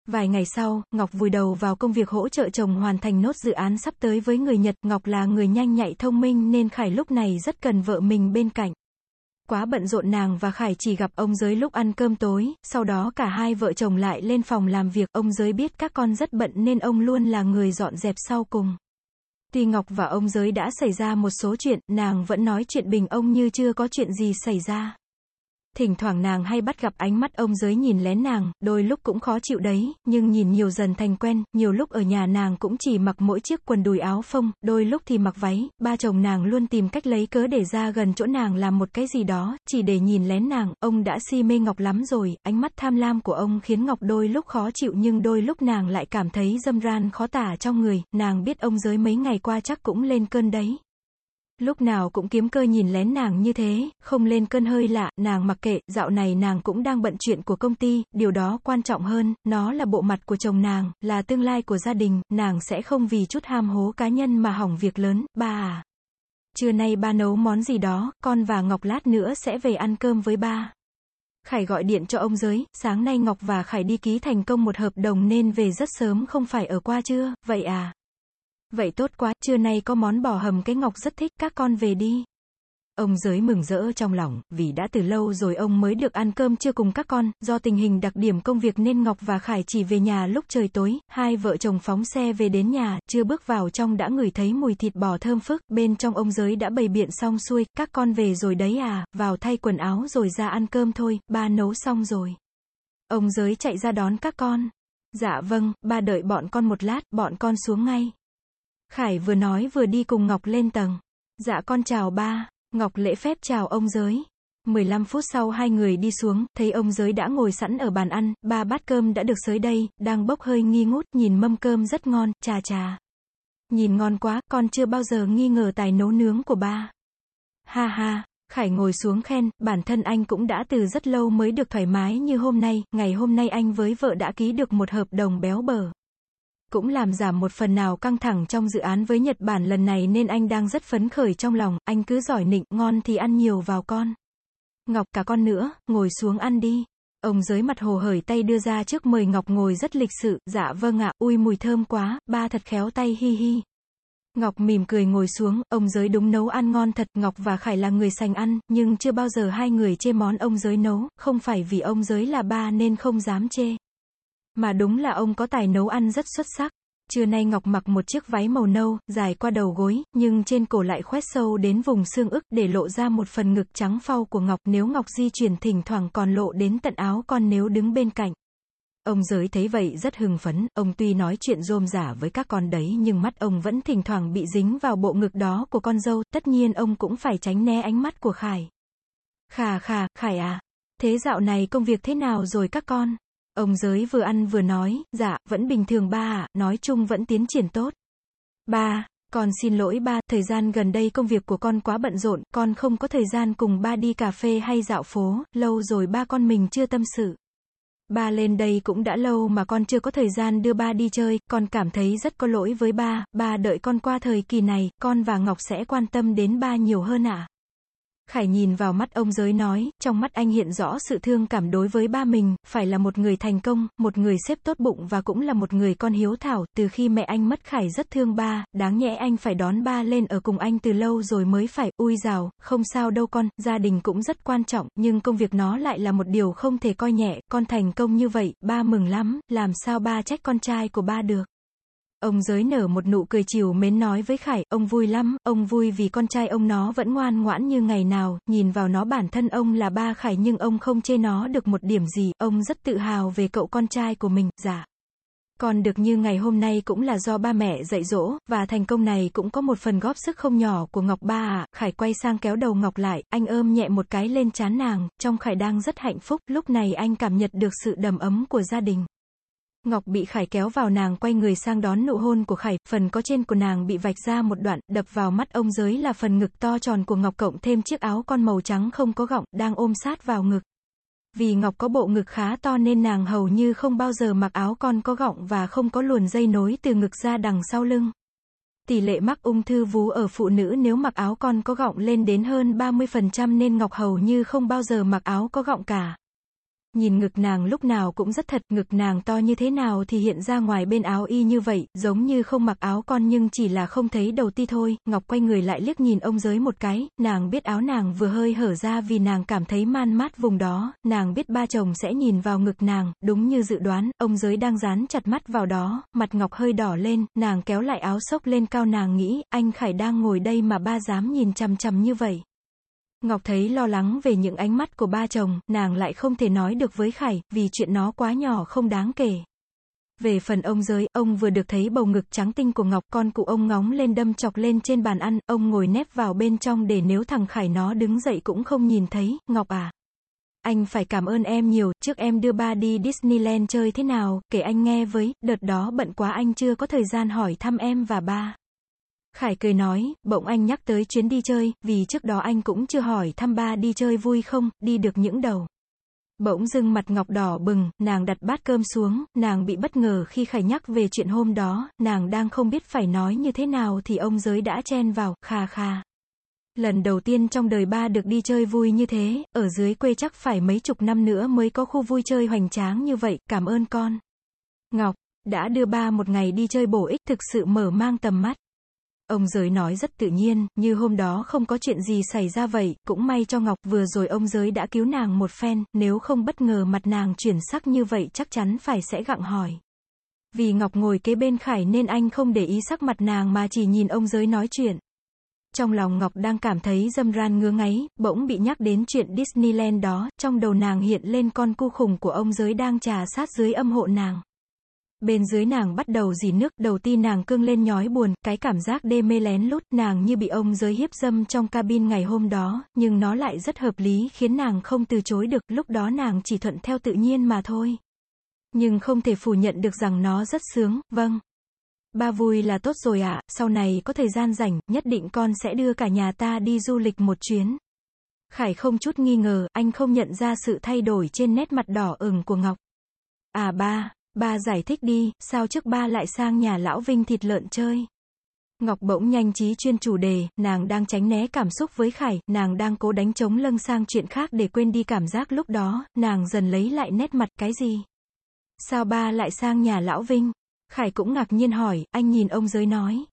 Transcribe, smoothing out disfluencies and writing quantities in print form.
Vài ngày sau, Ngọc vùi đầu vào công việc hỗ trợ chồng hoàn thành nốt dự án sắp tới với người Nhật. Ngọc là người nhanh nhạy thông minh nên Khải lúc này rất cần vợ mình bên cạnh. Quá bận rộn nàng và Khải chỉ gặp ông Giới lúc ăn cơm tối, sau đó cả hai vợ chồng lại lên phòng làm việc. Ông Giới biết các con rất bận nên ông luôn là người dọn dẹp sau cùng. Tuy Ngọc và ông Giới đã xảy ra một số chuyện, nàng vẫn nói chuyện bình ông như chưa có chuyện gì xảy ra. Thỉnh thoảng nàng hay bắt gặp ánh mắt ông Giới nhìn lén nàng, đôi lúc cũng khó chịu đấy, nhưng nhìn nhiều dần thành quen. Nhiều lúc ở nhà nàng cũng chỉ mặc mỗi chiếc quần đùi áo phông, đôi lúc thì mặc váy. Ba chồng nàng luôn tìm cách lấy cớ để ra gần chỗ nàng làm một cái gì đó, chỉ để nhìn lén nàng. Ông đã si mê Ngọc lắm rồi, ánh mắt tham lam của ông khiến Ngọc đôi lúc khó chịu nhưng đôi lúc nàng lại cảm thấy dâm ran khó tả trong người. Nàng biết ông Giới mấy ngày qua chắc cũng lên cơn đấy. Lúc nào cũng kiếm cơ nhìn lén nàng như thế, không lên cơn hơi lạ. Nàng mặc kệ, dạo này nàng cũng đang bận chuyện của công ty, điều đó quan trọng hơn, nó là bộ mặt của chồng nàng, là tương lai của gia đình, nàng sẽ không vì chút ham hố cá nhân mà hỏng việc lớn. Ba à, trưa nay ba nấu món gì đó, con và Ngọc lát nữa sẽ về ăn cơm với ba. Khải gọi điện cho ông Giới, sáng nay Ngọc và Khải đi ký thành công một hợp đồng nên về rất sớm, không phải ở qua trưa. Vậy à? Vậy tốt quá, trưa nay có món bò hầm cái Ngọc rất thích, các con về đi. Ông Giới mừng rỡ trong lòng, vì đã từ lâu rồi ông mới được ăn cơm trưa cùng các con. Do tình hình đặc điểm công việc nên Ngọc và Khải chỉ về nhà lúc trời tối. Hai vợ chồng phóng xe về đến nhà, chưa bước vào trong đã ngửi thấy mùi thịt bò thơm phức. Bên trong ông Giới đã bày biện xong xuôi, các con về rồi đấy à, vào thay quần áo rồi ra ăn cơm thôi, ba nấu xong rồi. Ông Giới chạy ra đón các con. Dạ vâng, ba đợi bọn con một lát, bọn con xuống ngay. Khải vừa nói vừa đi cùng Ngọc lên tầng. Dạ con chào ba. Ngọc lễ phép chào ông Giới. 15 phút sau hai người đi xuống, thấy ông Giới đã ngồi sẵn ở bàn ăn, ba bát cơm đã được xới đây, đang bốc hơi nghi ngút, nhìn mâm cơm rất ngon, chà chà. Nhìn ngon quá, con chưa bao giờ nghi ngờ tài nấu nướng của ba. Ha ha, Khải ngồi xuống khen, bản thân anh cũng đã từ rất lâu mới được thoải mái như hôm nay, ngày hôm nay anh với vợ đã ký được một hợp đồng béo bở. Cũng làm giảm một phần nào căng thẳng trong dự án với Nhật Bản lần này nên anh đang rất phấn khởi trong lòng, anh cứ giỏi nịnh, ngon thì ăn nhiều vào con. Ngọc cả con nữa, ngồi xuống ăn đi. Ông Giới mặt hồ hởi tay đưa ra trước mời Ngọc ngồi rất lịch sự, dạ vâng ạ, ui mùi thơm quá, ba thật khéo tay hi hi. Ngọc mỉm cười ngồi xuống, ông Giới đúng nấu ăn ngon thật, Ngọc và Khải là người sành ăn, nhưng chưa bao giờ hai người chê món ông Giới nấu, không phải vì ông Giới là ba nên không dám chê. Mà đúng là ông có tài nấu ăn rất xuất sắc. Trưa nay Ngọc mặc một chiếc váy màu nâu, dài qua đầu gối, nhưng trên cổ lại khoét sâu đến vùng xương ức, để lộ ra một phần ngực trắng phau của Ngọc. Nếu Ngọc di chuyển thỉnh thoảng còn lộ đến tận áo con nếu đứng bên cạnh. Ông Giới thấy vậy rất hưng phấn, ông tuy nói chuyện rôm rả với các con đấy nhưng mắt ông vẫn thỉnh thoảng bị dính vào bộ ngực đó của con dâu, tất nhiên ông cũng phải tránh né ánh mắt của Khải. Khà khà, Khải à, thế dạo này công việc thế nào rồi các con? Ông Giới vừa ăn vừa nói, dạ, vẫn bình thường ba ạ, nói chung vẫn tiến triển tốt. Ba, con xin lỗi ba, thời gian gần đây công việc của con quá bận rộn, con không có thời gian cùng ba đi cà phê hay dạo phố, lâu rồi ba con mình chưa tâm sự. Ba lên đây cũng đã lâu mà con chưa có thời gian đưa ba đi chơi, con cảm thấy rất có lỗi với ba đợi con qua thời kỳ này, con và Ngọc sẽ quan tâm đến ba nhiều hơn ạ. Khải nhìn vào mắt ông Giới nói, trong mắt anh hiện rõ sự thương cảm đối với ba mình, phải là một người thành công, một người sếp tốt bụng và cũng là một người con hiếu thảo. Từ khi mẹ anh mất Khải rất thương ba, đáng nhẽ anh phải đón ba lên ở cùng anh từ lâu rồi mới phải. Ui dào, không sao đâu con, gia đình cũng rất quan trọng, nhưng công việc nó lại là một điều không thể coi nhẹ, con thành công như vậy, ba mừng lắm, làm sao ba trách con trai của ba được. Ông Giới nở một nụ cười trìu mến nói với Khải, ông vui lắm, ông vui vì con trai ông nó vẫn ngoan ngoãn như ngày nào, nhìn vào nó bản thân ông là ba Khải nhưng ông không chê nó được một điểm gì, ông rất tự hào về cậu con trai của mình, dạ. Còn được như ngày hôm nay cũng là do ba mẹ dạy dỗ, và thành công này cũng có một phần góp sức không nhỏ của Ngọc ba ạ. Khải quay sang kéo đầu Ngọc lại, anh ôm nhẹ một cái lên trán nàng, trong Khải đang rất hạnh phúc, lúc này anh cảm nhận được sự đầm ấm của gia đình. Ngọc bị Khải kéo vào, nàng quay người sang đón nụ hôn của Khải, phần có trên của nàng bị vạch ra một đoạn, đập vào mắt ông Giới là phần ngực to tròn của Ngọc cộng thêm chiếc áo con màu trắng không có gọng, đang ôm sát vào ngực. Vì Ngọc có bộ ngực khá to nên nàng hầu như không bao giờ mặc áo con có gọng và không có luồn dây nối từ ngực ra đằng sau lưng. Tỷ lệ mắc ung thư vú ở phụ nữ nếu mặc áo con có gọng lên đến hơn 30% nên Ngọc hầu như không bao giờ mặc áo có gọng cả. Nhìn ngực nàng lúc nào cũng rất thật, ngực nàng to như thế nào thì hiện ra ngoài bên áo y như vậy, giống như không mặc áo con nhưng chỉ là không thấy đầu ti thôi. Ngọc quay người lại liếc nhìn ông Giới một cái, nàng biết áo nàng vừa hơi hở ra vì nàng cảm thấy man mát vùng đó, nàng biết ba chồng sẽ nhìn vào ngực nàng, đúng như dự đoán, ông Giới đang dán chặt mắt vào đó, mặt Ngọc hơi đỏ lên, nàng kéo lại áo xốc lên cao, nàng nghĩ, anh Khải đang ngồi đây mà ba dám nhìn chằm chằm như vậy. Ngọc thấy lo lắng về những ánh mắt của ba chồng, nàng lại không thể nói được với Khải, vì chuyện nó quá nhỏ không đáng kể. Về phần ông Giới, ông vừa được thấy bầu ngực trắng tinh của Ngọc, con cụ ông ngóng lên đâm chọc lên trên bàn ăn, ông ngồi nép vào bên trong để nếu thằng Khải nó đứng dậy cũng không nhìn thấy. Ngọc à, anh phải cảm ơn em nhiều, trước em đưa ba đi Disneyland chơi thế nào, kể anh nghe với, đợt đó bận quá anh chưa có thời gian hỏi thăm em và ba. Khải cười nói, bỗng anh nhắc tới chuyến đi chơi, vì trước đó anh cũng chưa hỏi thăm ba đi chơi vui không, đi được những đâu. Bỗng dưng mặt Ngọc đỏ bừng, nàng đặt bát cơm xuống, nàng bị bất ngờ khi Khải nhắc về chuyện hôm đó, nàng đang không biết phải nói như thế nào thì ông Giới đã chen vào, kha kha. Lần đầu tiên trong đời ba được đi chơi vui như thế, ở dưới quê chắc phải mấy chục năm nữa mới có khu vui chơi hoành tráng như vậy, cảm ơn con. Ngọc, đã đưa ba một ngày đi chơi bổ ích, thực sự mở mang tầm mắt. Ông Giới nói rất tự nhiên, như hôm đó không có chuyện gì xảy ra vậy, cũng may cho Ngọc, vừa rồi ông Giới đã cứu nàng một phen, nếu không bất ngờ mặt nàng chuyển sắc như vậy chắc chắn phải sẽ gặng hỏi. Vì Ngọc ngồi kế bên Khải nên anh không để ý sắc mặt nàng mà chỉ nhìn ông Giới nói chuyện. Trong lòng Ngọc đang cảm thấy râm ran ngứa ngáy, bỗng bị nhắc đến chuyện Disneyland đó, trong đầu nàng hiện lên con cu khủng của ông Giới đang trà sát dưới âm hộ nàng. Bên dưới nàng bắt đầu rỉ nước, đầu ti nàng cương lên nhói buồn, cái cảm giác đê mê lén lút, nàng như bị ông Giới hiếp dâm trong cabin ngày hôm đó, nhưng nó lại rất hợp lý khiến nàng không từ chối được, lúc đó nàng chỉ thuận theo tự nhiên mà thôi. Nhưng không thể phủ nhận được rằng nó rất sướng, vâng. Ba vui là tốt rồi ạ, sau này có thời gian rảnh, nhất định con sẽ đưa cả nhà ta đi du lịch một chuyến. Khải không chút nghi ngờ, anh không nhận ra sự thay đổi trên nét mặt đỏ ửng của Ngọc. À ba giải thích đi, sao trước ba lại sang nhà lão Vinh thịt lợn chơi? Ngọc bỗng nhanh trí chuyên chủ đề, nàng đang tránh né cảm xúc với Khải, nàng đang cố đánh trống lưng sang chuyện khác để quên đi cảm giác lúc đó, nàng dần lấy lại nét mặt, cái gì? Sao ba lại sang nhà lão Vinh? Khải cũng ngạc nhiên hỏi, anh nhìn ông Giới nói.